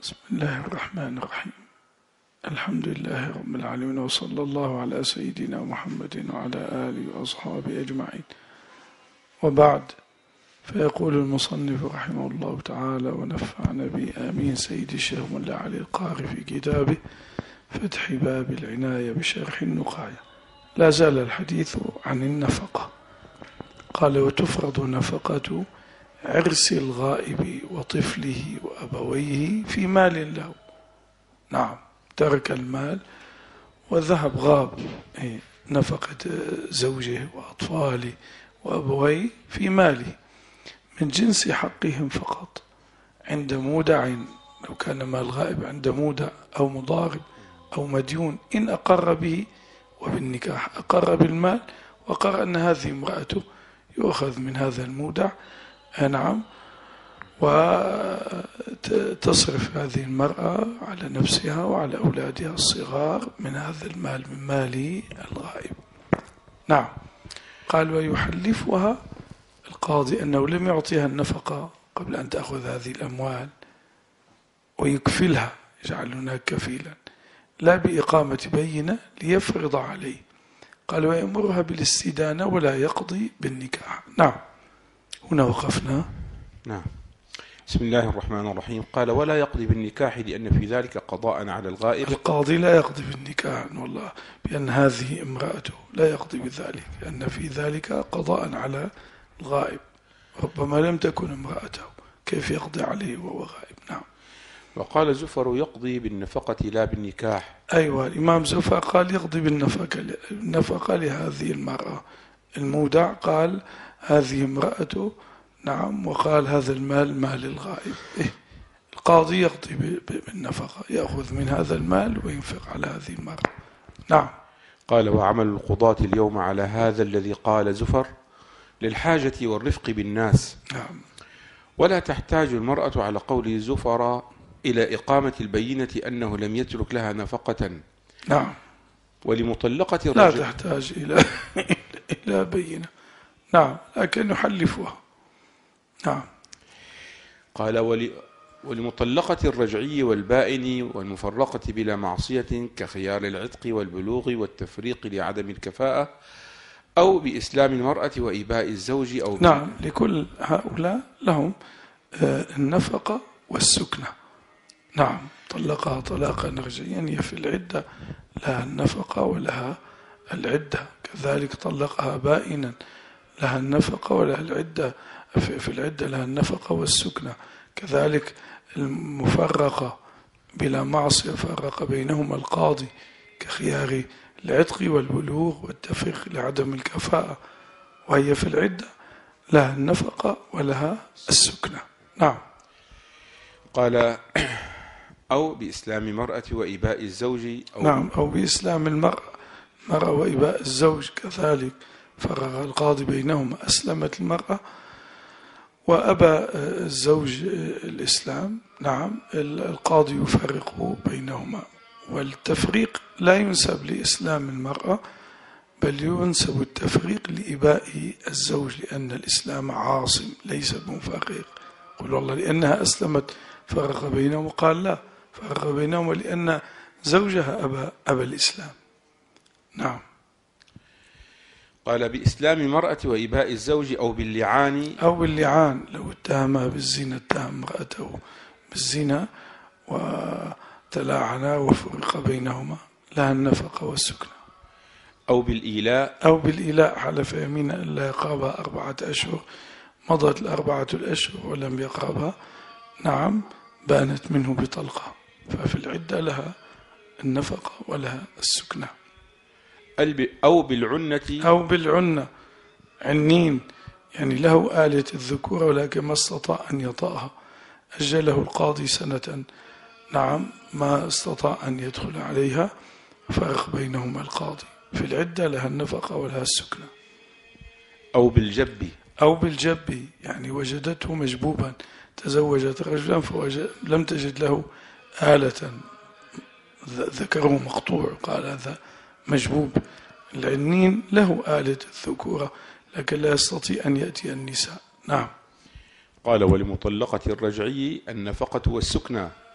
بسم الله الرحمن الرحيم. الحمد لله رب العالمين، وصلى الله على سيدنا محمد وعلى آله وأصحابه أجمعين، وبعد. فيقول المصنف رحمه الله تعالى ونفعنا به آمين سيد الشيخ ملا علي القاري في كتابه فتح باب العناية بشرح النقاية. لا زال الحديث عن النفقة. قال: وتفرض نفقة عرس الغائب وطفله وأبويه في مال له. نعم، ترك المال وذهب، غاب، نفقة زوجه وأطفاله وأبويه في ماله من جنس حقهم فقط، عند مودع، لو كان مال غائب عند مودع أو مضارب أو مديون، إن أقر به وبالنكاح أقر بالمال وقرأ أن هذه امرأته، يؤخذ من هذا المودع، نعم، وتصرف هذه المرأة على نفسها وعلى أولادها الصغار من هذا المال، من مال الغائب. نعم. قال: ويحلفها القاضي أنه لم يعطيها النفقة قبل أن تأخذ هذه الأموال، ويكفلها، يجعل هناك كفيلا، لا بإقامة بينة ليفرض عليه. قال: ويأمرها بالاستدانة ولا يقضي بالنكاح. نعم، هنا وقفنا. نعم. بسم الله الرحمن الرحيم. قال: ولا يقضي بالنكاح لأن في ذلك قضاء على الغائب. القاضي لا يقضي بالنكاح، والله، بأن هذه امرأته، لا يقضي بذلك، لأن في ذلك قضاء على الغائب، ربما لم تكن امرأته، كيف يقضي عليه وهو غائب؟ نعم. وقال زفر: يقضي بالنفقة لا بالنكاح. أيوة، الإمام زفر قال يقضي بالنفقة لهذه المرأة المودع، قال هذه امرأته، نعم، وقال هذا المال مال الغائب. القاضي يقضي بالنفقة، يأخذ من هذا المال وينفق على هذه المرأة. نعم. قال: وعمل القضاة اليوم على هذا الذي قال زفر للحاجة والرفق بالناس. نعم. ولا تحتاج المرأة على قول زفر إلى إقامة البينة أنه لم يترك لها نفقة. نعم. ولمطلقة الرجل لا تحتاج إلى بينة. نعم، لكن يحلفها. نعم. قال: ولمطلقة الرجعي والبائن والمفرقة بلا معصية كخيار العتق والبلوغ والتفريق لعدم الكفاءة، أو بإسلام المرأة وإيباء الزوج، أو نعم، لكل هؤلاء لهم النفقة والسكنة. نعم، طلقها طلاقا رجعيا، هي في العدة لها النفقة ولها العدة، كذلك طلقها بائنا لها النفقة ولها العدة، في العدة لها النفقة والسكنة، كذلك المفرقة بلا معصية فرق بينهما القاضي كخيار العتق والبلوغ والتفريق لعدم الكفاءة، وهي في العدة لها النفقة ولها السكنة. نعم. قال: أو بإسلام المرأة وإيباء الزوج، أو نعم، أو بإسلام المرأة وإيباء الزوج، كذلك فرق القاضي بينهما، أسلمت المرأة وأبى الزوج الإسلام، نعم، القاضي يفرق بينهما. والتفريق لا ينسب لإسلام المرأة، بل ينسب التفريق لإباء الزوج، لأن الإسلام عاصم ليس بمفرق. قل والله لأنها أسلمت فرق بينهم، وقال لا، فرق بينهم لأن زوجها أبى الإسلام. نعم. قال: بإسلام المرأة وإباء الزوج، أو باللعان، لو اتهمها بالزنا، اتهم امرأته بالزنا وتلاعنا وفرق بينهما، لها النفقة والسكنة. أو بالإيلاء، حلف يمين أن لا يقربها 4 أشهر، مضت 4 الأشهر ولم يقربها، نعم، بانت منه بطلقة، ففي العدة لها النفقة ولها السكنة. أو بالعنة، عنين، يعني له آلة الذكورة ولكن ما استطاع أن يطأها، أجله القاضي سنة، نعم، ما استطاع أن يدخل عليها، فرق بينهما القاضي، في العدة لها النفقة ولها السكنة. أو بالجب، يعني وجدته مجبوبا، تزوجت رجلا لم تجد له آلة، ذكره مقطوع، قال هذا مجبوب. العنين له آلة الذكورة لكن لا يستطيع أن يأتي النساء. نعم. قال: ولمطلقة الرجعي النفقة والسكنى،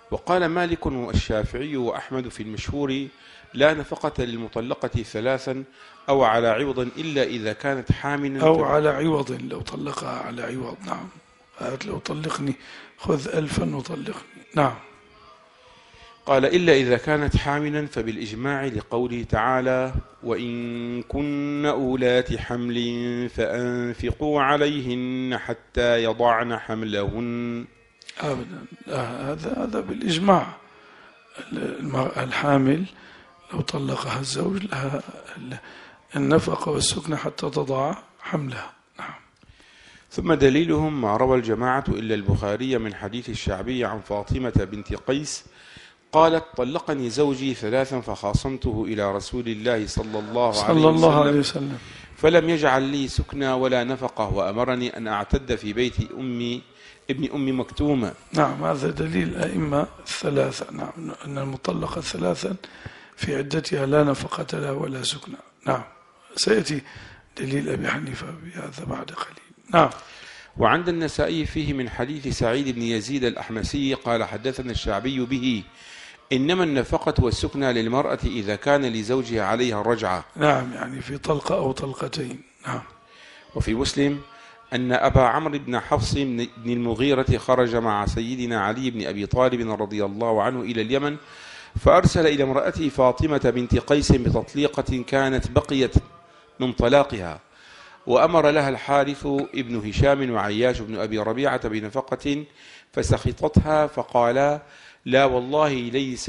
وقال مالك والشافعي وأحمد في المشهور: لا نفقة للمطلقة ثلاثا أو على عوض إلا إذا كانت حاملا أو على عوض، لو طلقها على عوض. نعم، قالت لو طلقني خذ 1000 وطلقني. نعم. قال: إلا إذا كانت حاملا، فبالإجماع لقوله تعالى: وإن كن أولات حمل فأنفقوا عليهن حتى يضعن حملهن. أبدا، هذا بالإجماع. المرأة الحامل لو طلقها الزوج لها النفقة والسكنة حتى تضع حملها. نعم. ثم دليلهم ما روى الجماعة إلا البخاري من حديث الشعبي عن فاطمة بنت قيس قالت: طلقني زوجي ثلاثا فخاصمته إلى رسول الله صلى الله عليه وسلم فلم يجعل لي سكنى ولا نفقة، وأمرني أن أعتد في بيت ابن أم مكتوم. نعم، هذا دليل الأئمة الثلاثة. نعم، أن المطلقة ثلاثا في عدتها لا نفقة لها ولا سكنى. نعم، سيأتي دليل أبي حنيفة بهذا بعد قليل. نعم. وعند النسائي فيه من حديث سعيد بن يزيد الأحمسي قال: حدثنا الشعبي به: إنما النفقة والسكنى للمرأة إذا كان لزوجها عليها الرجعة. نعم، يعني في طلقة أو طلقتين. نعم. وفي مسلم أن أبا عمرو بن حفص بن المغيرة خرج مع سيدنا علي بن أبي طالب رضي الله عنه إلى اليمن، فأرسل إلى امرأته فاطمة بنت قيس بتطليقة كانت بقيت من طلاقها، وأمر لها الحارث ابن هشام وعياش بن أبي ربيعة بنفقة، فسخطتها فقالا: لا والله ليس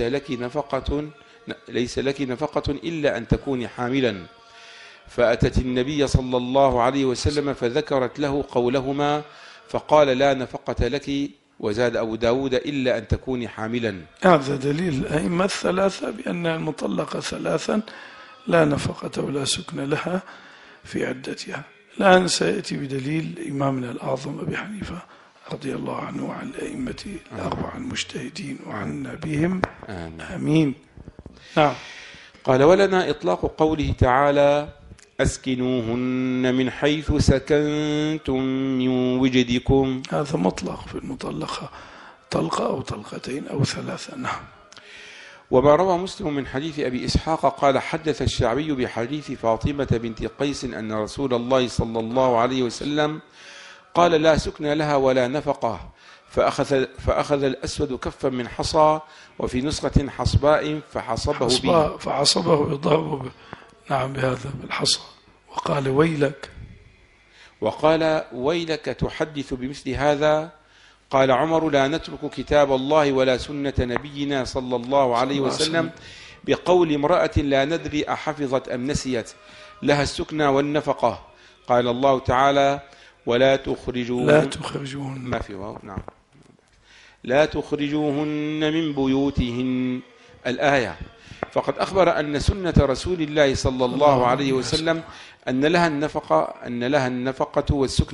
لك نفقة إلا أن تكوني حاملا. فأتت النبي صلى الله عليه وسلم فذكرت له قولهما، فقال: لا نفقة لك. وزاد أبو داود: إلا أن تكوني حاملا. هذا دليل الأئمة الثلاثة بأن المطلقة ثلاثا لا نفقة ولا سكن لها في عدتها. الآن سيأتي بدليل إمامنا الأعظم أبي حنيفة رضي الله عنه وعن الأئمة الأربعة المجتهدين وعنا بهم. آمين. نعم. قال: ولنا إطلاق قوله تعالى: أسكنوهن من حيث سكنتم من وجدكم. هذا مطلق في المطلقة، طلقة أو طلقتين أو ثلاثة. نعم. وما روى مسلم من حديث أبي إسحاق قال: حدث الشعبي بحديث فاطمة بنت قيس أن رسول الله صلى الله عليه وسلم قال: لا سكن لها ولا نفقة، فأخذ الأسود كفا من حصى، وفي نسخة حصباء فحصبه يضرب نعم بهذا بالحصى، وقال: ويلك. وقال: ويلك تحدث بمثل هذا؟ قال عمر: لا نترك كتاب الله ولا سنة نبينا صلى الله عليه وسلم بقول امرأة لا ندري أحفظت أم نسيت لها السكنى والنفقة. قال الله تعالى: لا تخرجوهن ما في واو. نعم. لا تخرجوهن من بيوتهن. الآية. فقد أخبر أن سنة رسول الله صلى الله عليه وسلم أن لها النفقة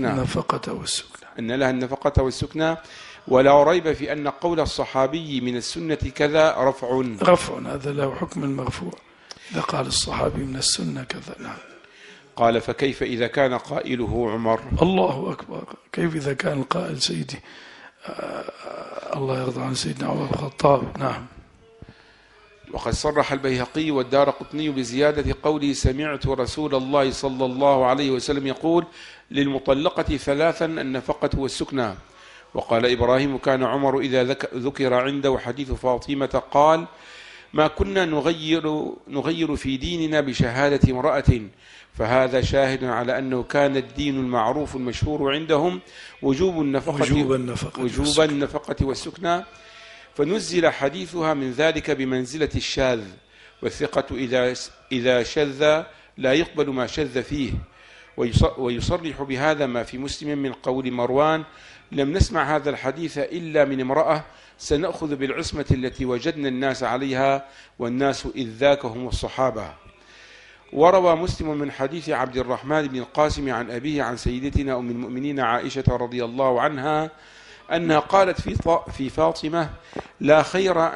والسكنى، ولا ريب في أن قول الصحابي من السنة كذا رفع. هذا له حكم المرفوع إذا قال الصحابي من السنة كذا. نعم. قال: فكيف إذا كان قائله عمر؟ الله أكبر. كيف إذا كان القائل سيدي الله يرضى عن سيدنا عمر بن الخطاب. نعم. وقد صرح البيهقي والدارقطني بزيادة قوله: سمعت رسول الله صلى الله عليه وسلم يقول: للمطلقة ثلاثا النفقة والسكنى. وقال إبراهيم: كان عمر إذا ذكر عنده حديث فاطمة قال: ما كنا نغير في ديننا بشهادة امرأة. فهذا شاهد على أنه كان الدين المعروف المشهور عندهم وجوب النفقة والسكنى، فنزل حديثها من ذلك بمنزلة الشاذ، والثقة إذا شذ لا يقبل ما شذ فيه. ويصرح بهذا ما في مسلم من قول مروان: لم نسمع هذا الحديث إلا من امرأة، سنأخذ بالعصمة التي وجدنا الناس عليها، والناس إذ ذاك هم الصحابة. وروى مسلم من حديث عبد الرحمن بن القاسم عن أبيه عن سيدتنا أم المؤمنين عائشة رضي الله عنها أنها قالت في فاطمة: لا خير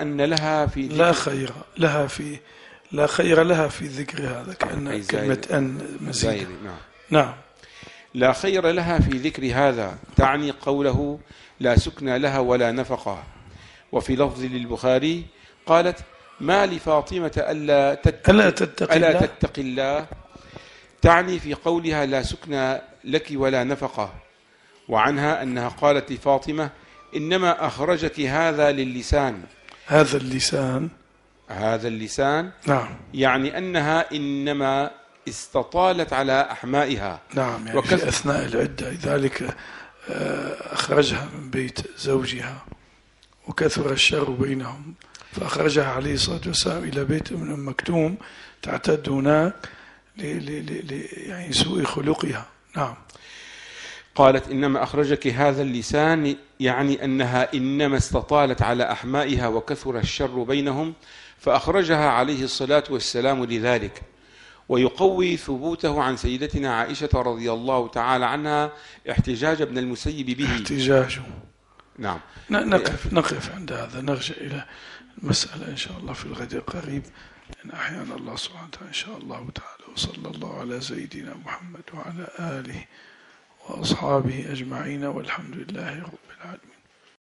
لها في ذكر هذا، كأن كلمة أن مزيد. نعم. لا خير لها في ذكر هذا، تعني قوله: لا سكن لها ولا نفقة. وفي لفظ للبخاري قالت: ما لفاطمة ألا تتق الله، تعني في قولها: لا سكن لك ولا نفقة. وعنها أنها قالت لفاطمة: إنما أخرجك هذا للسان. هذا اللسان نعم، يعني أنها إنما استطالت على أحمائها. نعم، يعني في أثناء العدة، لذلك أخرجها من بيت زوجها وكثر الشر بينهم، فأخرجها عليه الصلاة والسلام إلى بيت ابن أم مكتوم تعتد هناك يعني سوء خلقها. نعم. قالت: إنما أخرجك هذا اللسان، يعني أنها إنما استطالت على أحمائها وكثر الشر بينهم، فأخرجها عليه الصلاة والسلام لذلك. ويقوي ثبوته عن سيدتنا عائشة رضي الله تعالى عنها احتجاج ابن المسيب به. احتجاجه. نعم. نقف عند هذا، نرجع إلى المسألة إن شاء الله في الغد القريب، إن أحيانا الله سبحانه وتعالى إن شاء الله تعالى. وصلى الله على سيدنا محمد وعلى آله وأصحابه أجمعين، والحمد لله رب العالمين.